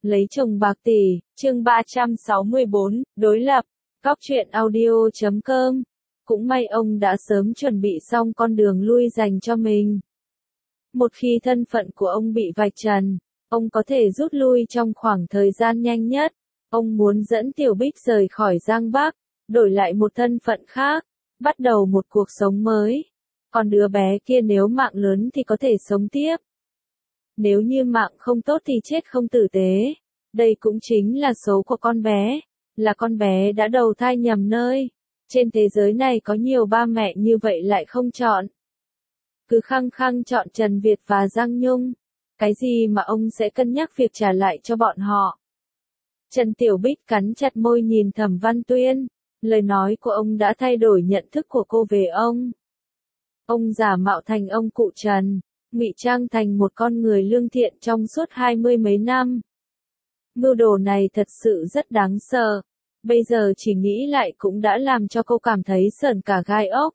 Lấy chồng bạc tỷ, chương 364, đối lập, Góc truyện audio.com. Cũng may ông đã sớm chuẩn bị xong con đường lui dành cho mình. Một khi thân phận của ông bị vạch trần, ông có thể rút lui trong khoảng thời gian nhanh nhất. Ông muốn dẫn Tiểu Bích rời khỏi Giang Bắc, đổi lại một thân phận khác, bắt đầu một cuộc sống mới. Còn đứa bé kia nếu mạng lớn thì có thể sống tiếp. Nếu như mạng không tốt thì chết không tử tế. Đây cũng chính là số của con bé, là con bé đã đầu thai nhầm nơi. Trên thế giới này có nhiều ba mẹ như vậy lại không chọn. Cứ khăng khăng chọn Trần Việt và Giang Nhung. Cái gì mà ông sẽ cân nhắc việc trả lại cho bọn họ? Trần Tiểu Bích cắn chặt môi nhìn Thẩm Văn Tuyên. Lời nói của ông đã thay đổi nhận thức của cô về ông. Ông giả mạo thành ông cụ Trần, ngụy trang thành một con người lương thiện trong suốt 20 mấy năm. Mưu đồ này thật sự rất đáng sợ. Bây giờ chỉ nghĩ lại cũng đã làm cho cô cảm thấy sởn cả gai ốc.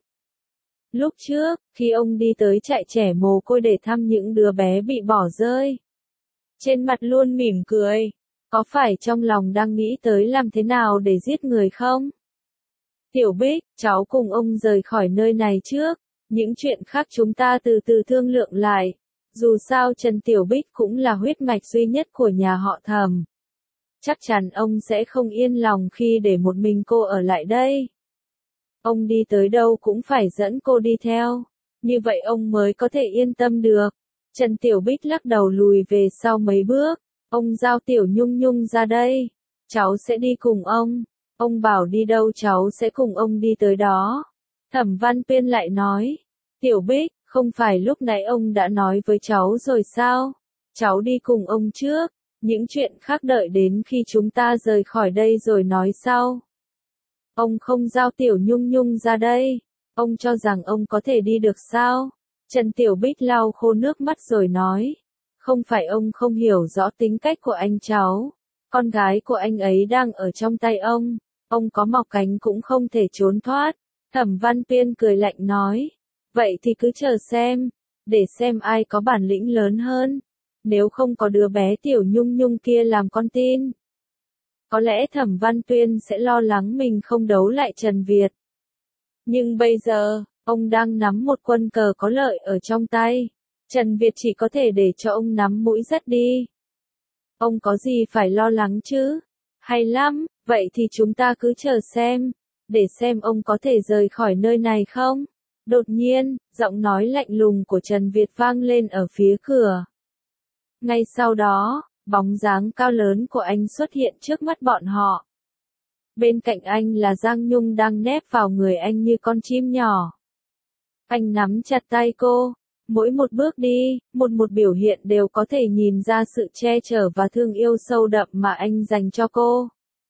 Lúc trước, khi ông đi tới trại trẻ mồ côi để thăm những đứa bé bị bỏ rơi, trên mặt luôn mỉm cười. Có phải trong lòng đang nghĩ tới làm thế nào để giết người không? Tiểu Bích, cháu cùng ông rời khỏi nơi này trước. Những chuyện khác chúng ta từ từ thương lượng lại. Dù sao Trần Tiểu Bích cũng là huyết mạch duy nhất của nhà họ Thẩm. Chắc chắn ông sẽ không yên lòng khi để một mình cô ở lại đây. Ông đi tới đâu cũng phải dẫn cô đi theo. Như vậy ông mới có thể yên tâm được. Trần Tiểu Bích lắc đầu lùi về sau mấy bước. Ông giao Tiểu Nhung Nhung ra đây. Cháu sẽ đi cùng ông. Ông bảo đi đâu cháu sẽ cùng ông đi tới đó. Thẩm Văn Tuyên lại nói. Tiểu Bích, không phải lúc nãy ông đã nói với cháu rồi sao? Cháu đi cùng ông trước. Những chuyện khác đợi đến khi chúng ta rời khỏi đây rồi nói sau. Ông không giao Tiểu Nhung Nhung ra đây. Ông cho rằng ông có thể đi được sao? Trần Tiểu Bích lau khô nước mắt rồi nói. Không phải ông không hiểu rõ tính cách của anh cháu. Con gái của anh ấy đang ở trong tay ông. Ông có mọc cánh cũng không thể trốn thoát. Thẩm Văn Tuyên cười lạnh nói. Vậy thì cứ chờ xem. Để xem ai có bản lĩnh lớn hơn. Nếu không có đứa bé Tiểu Nhung Nhung kia làm con tin. Có lẽ Thẩm Văn Tuyên sẽ lo lắng mình không đấu lại Trần Việt. Nhưng bây giờ, ông đang nắm một quân cờ có lợi ở trong tay. Trần Việt chỉ có thể để cho ông nắm mũi dắt đi. Ông có gì phải lo lắng chứ? Hay lắm, vậy thì chúng ta cứ chờ xem. Để xem ông có thể rời khỏi nơi này không? Đột nhiên, giọng nói lạnh lùng của Trần Việt vang lên ở phía cửa. Ngay sau đó, bóng dáng cao lớn của anh xuất hiện trước mắt bọn họ. Bên cạnh anh là Giang Nhung đang nép vào người anh như con chim nhỏ. Anh nắm chặt tay cô. Mỗi một bước đi, một biểu hiện đều có thể nhìn ra sự che chở và thương yêu sâu đậm mà anh dành cho cô.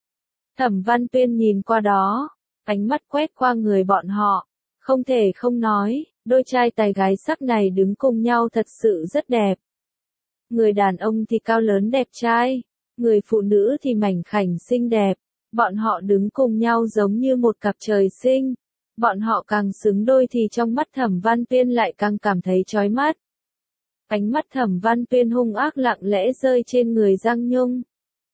Thẩm Văn Tuyên nhìn qua đó, ánh mắt quét qua người bọn họ. Không thể không nói, đôi trai tài gái sắc này đứng cùng nhau thật sự rất đẹp. Người đàn ông thì cao lớn đẹp trai, người phụ nữ thì mảnh khảnh xinh đẹp. Bọn họ đứng cùng nhau giống như một cặp trời sinh. Bọn họ càng xứng đôi thì trong mắt Thẩm Văn Tuyên lại càng cảm thấy chói mắt. Ánh mắt Thẩm Văn Tuyên hung ác lặng lẽ rơi trên người Giang Nhung.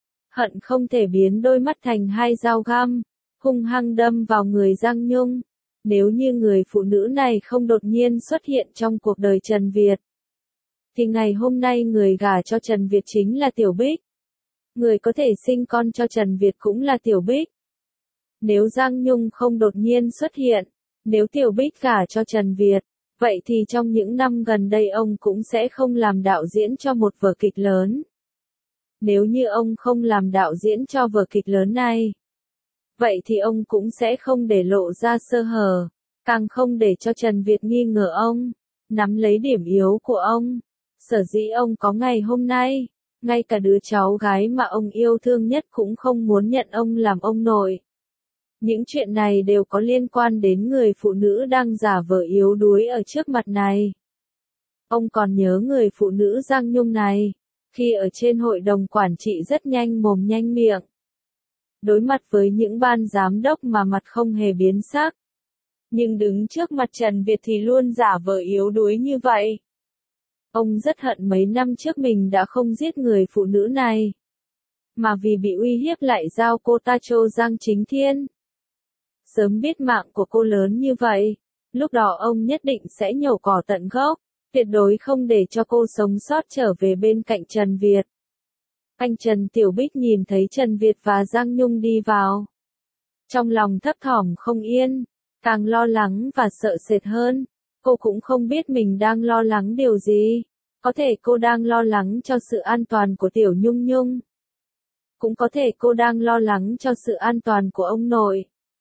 Hận không thể biến đôi mắt thành hai dao găm, hung hăng đâm vào người Giang Nhung. Nếu như người phụ nữ này không đột nhiên xuất hiện trong cuộc đời Trần Việt, thì ngày hôm nay người gả cho Trần Việt chính là Tiểu Bích. Người có thể sinh con cho Trần Việt cũng là Tiểu Bích. Nếu Giang Nhung không đột nhiên xuất hiện, nếu Tiểu Bích gả cho Trần Việt, vậy thì trong những năm gần đây ông cũng sẽ không làm đạo diễn cho một vở kịch lớn. Nếu như ông không làm đạo diễn cho vở kịch lớn này, vậy thì ông cũng sẽ không để lộ ra sơ hở, càng không để cho Trần Việt nghi ngờ ông, nắm lấy điểm yếu của ông. Sở dĩ ông có ngày hôm nay, ngay cả đứa cháu gái mà ông yêu thương nhất cũng không muốn nhận ông làm ông nội. Những chuyện này đều có liên quan đến người phụ nữ đang giả vờ yếu đuối ở trước mặt này. Ông còn nhớ người phụ nữ Giang Nhung này, khi ở trên hội đồng quản trị rất nhanh mồm nhanh miệng. Đối mặt với những ban giám đốc mà mặt không hề biến sắc. Nhưng đứng trước mặt Trần Việt thì luôn giả vờ yếu đuối như vậy. Ông rất hận mấy năm trước mình đã không giết người phụ nữ này. mà vì bị uy hiếp lại giao cô ta cho Giang Chính Thiên. Sớm biết mạng của cô lớn như vậy, lúc đó ông nhất định sẽ nhổ cỏ tận gốc, tuyệt đối không để cho cô sống sót trở về bên cạnh Trần Việt. Anh Trần Tiểu Bích nhìn thấy Trần Việt và Giang Nhung đi vào. Trong lòng thấp thỏm không yên, càng lo lắng và sợ sệt hơn. Cô cũng không biết mình đang lo lắng điều gì. Có thể cô đang lo lắng cho sự an toàn của Tiểu Nhung Nhung. Cũng có thể cô đang lo lắng cho sự an toàn của ông nội.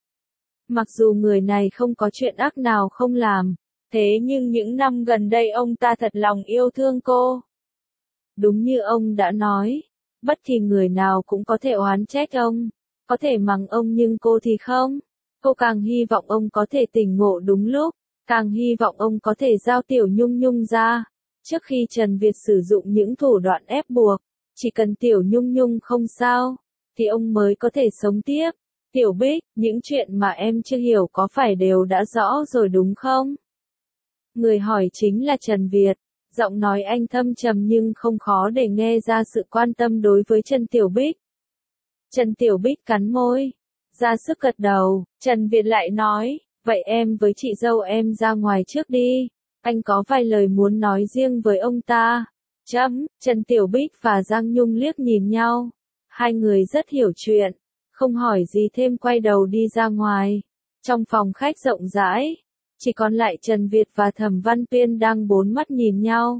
Mặc dù người này không có chuyện ác nào không làm, thế nhưng những năm gần đây ông ta thật lòng yêu thương cô. Đúng như ông đã nói, bất kỳ người nào cũng có thể oán trách ông, có thể mắng ông nhưng cô thì không. Cô càng hy vọng ông có thể tỉnh ngộ đúng lúc, càng hy vọng ông có thể giao Tiểu Nhung Nhung ra. Trước khi Trần Việt sử dụng những thủ đoạn ép buộc, chỉ cần Tiểu Nhung Nhung không sao, thì ông mới có thể sống tiếp. Tiểu Bích, những chuyện mà em chưa hiểu có phải đều đã rõ rồi đúng không? Người hỏi chính là Trần Việt. Giọng nói anh thâm trầm nhưng không khó để nghe ra sự quan tâm đối với Trần Tiểu Bích. Trần Tiểu Bích cắn môi, ra sức gật đầu. Trần Việt lại nói, vậy em với chị dâu em ra ngoài trước đi. Anh có vài lời muốn nói riêng với ông ta. Trần Tiểu Bích và Giang Nhung liếc nhìn nhau. Hai người rất hiểu chuyện, không hỏi gì thêm quay đầu đi ra ngoài. Trong phòng khách rộng rãi, chỉ còn lại Trần Việt và Thẩm Văn Tuyên đang bốn mắt nhìn nhau.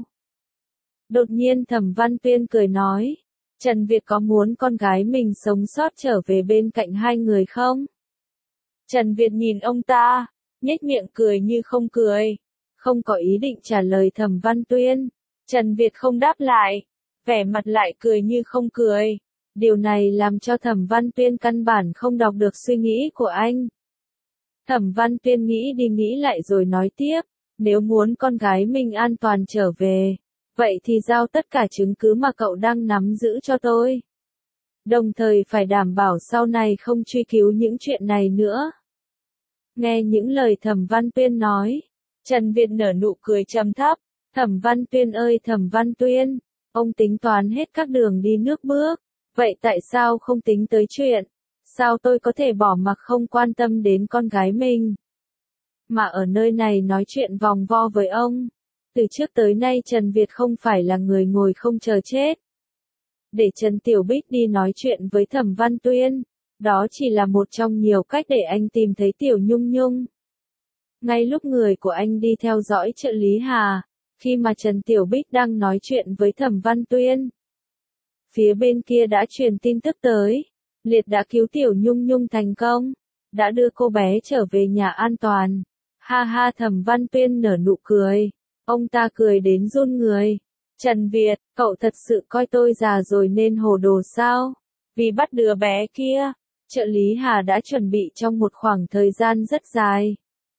Đột nhiên Thẩm Văn Tuyên cười nói, Trần Việt có muốn con gái mình sống sót trở về bên cạnh hai người không? Trần Việt nhìn ông ta, nhếch miệng cười như không cười, không có ý định trả lời Thẩm Văn Tuyên. Trần Việt không đáp lại, vẻ mặt lại cười như không cười. Điều này làm cho Thẩm Văn Tuyên căn bản không đọc được suy nghĩ của anh. Thẩm Văn Tuyên nghĩ đi nghĩ lại rồi nói tiếp, nếu muốn con gái mình an toàn trở về, vậy thì giao tất cả chứng cứ mà cậu đang nắm giữ cho tôi. Đồng thời phải đảm bảo sau này không truy cứu những chuyện này nữa. Nghe những lời Thẩm Văn Tuyên nói, Trần Việt nở nụ cười trầm thấp. Thẩm Văn Tuyên ơi Thẩm Văn Tuyên, ông tính toán hết các đường đi nước bước, vậy tại sao không tính tới chuyện? Sao tôi có thể bỏ mặc không quan tâm đến con gái mình? Mà ở nơi này nói chuyện vòng vo với ông. Từ trước tới nay Trần Việt không phải là người ngồi không chờ chết. Để Trần Tiểu Bích đi nói chuyện với Thẩm Văn Tuyên, đó chỉ là một trong nhiều cách để anh tìm thấy Tiểu Nhung Nhung. Ngay lúc người của anh đi theo dõi trợ lý Hà, khi mà Trần Tiểu Bích đang nói chuyện với Thẩm Văn Tuyên, phía bên kia đã truyền tin tức tới. Liệt đã cứu Tiểu Nhung Nhung thành công, đã đưa cô bé trở về nhà an toàn. Ha ha Thẩm Văn Tuyên nở nụ cười, ông ta cười đến run người. Trần Việt, cậu thật sự coi tôi già rồi nên hồ đồ sao? Vì bắt đứa bé kia, trợ lý Hà đã chuẩn bị trong một khoảng thời gian rất dài.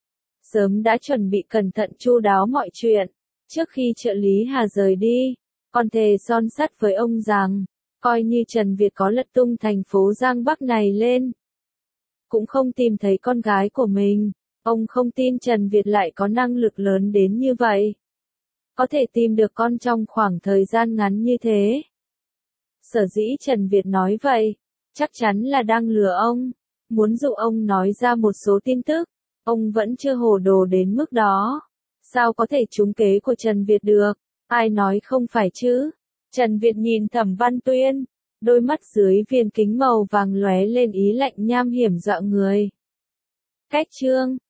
Sớm đã chuẩn bị cẩn thận chu đáo mọi chuyện. Trước khi trợ lý Hà rời đi, còn thề son sắt với ông rằng, coi như Trần Việt có lật tung thành phố Giang Bắc này lên, cũng không tìm thấy con gái của mình. Ông không tin Trần Việt lại có năng lực lớn đến như vậy. Có thể tìm được con trong khoảng thời gian ngắn như thế. Sở dĩ Trần Việt nói vậy, chắc chắn là đang lừa ông, muốn dụ ông nói ra một số tin tức. Ông vẫn chưa hồ đồ đến mức đó. Sao có thể trúng kế của Trần Việt được? Ai nói không phải chứ? Trần Việt nhìn Thẩm Văn Tuyên, đôi mắt dưới viền kính màu vàng lóe lên ý lạnh nham hiểm dọa người. Cách chương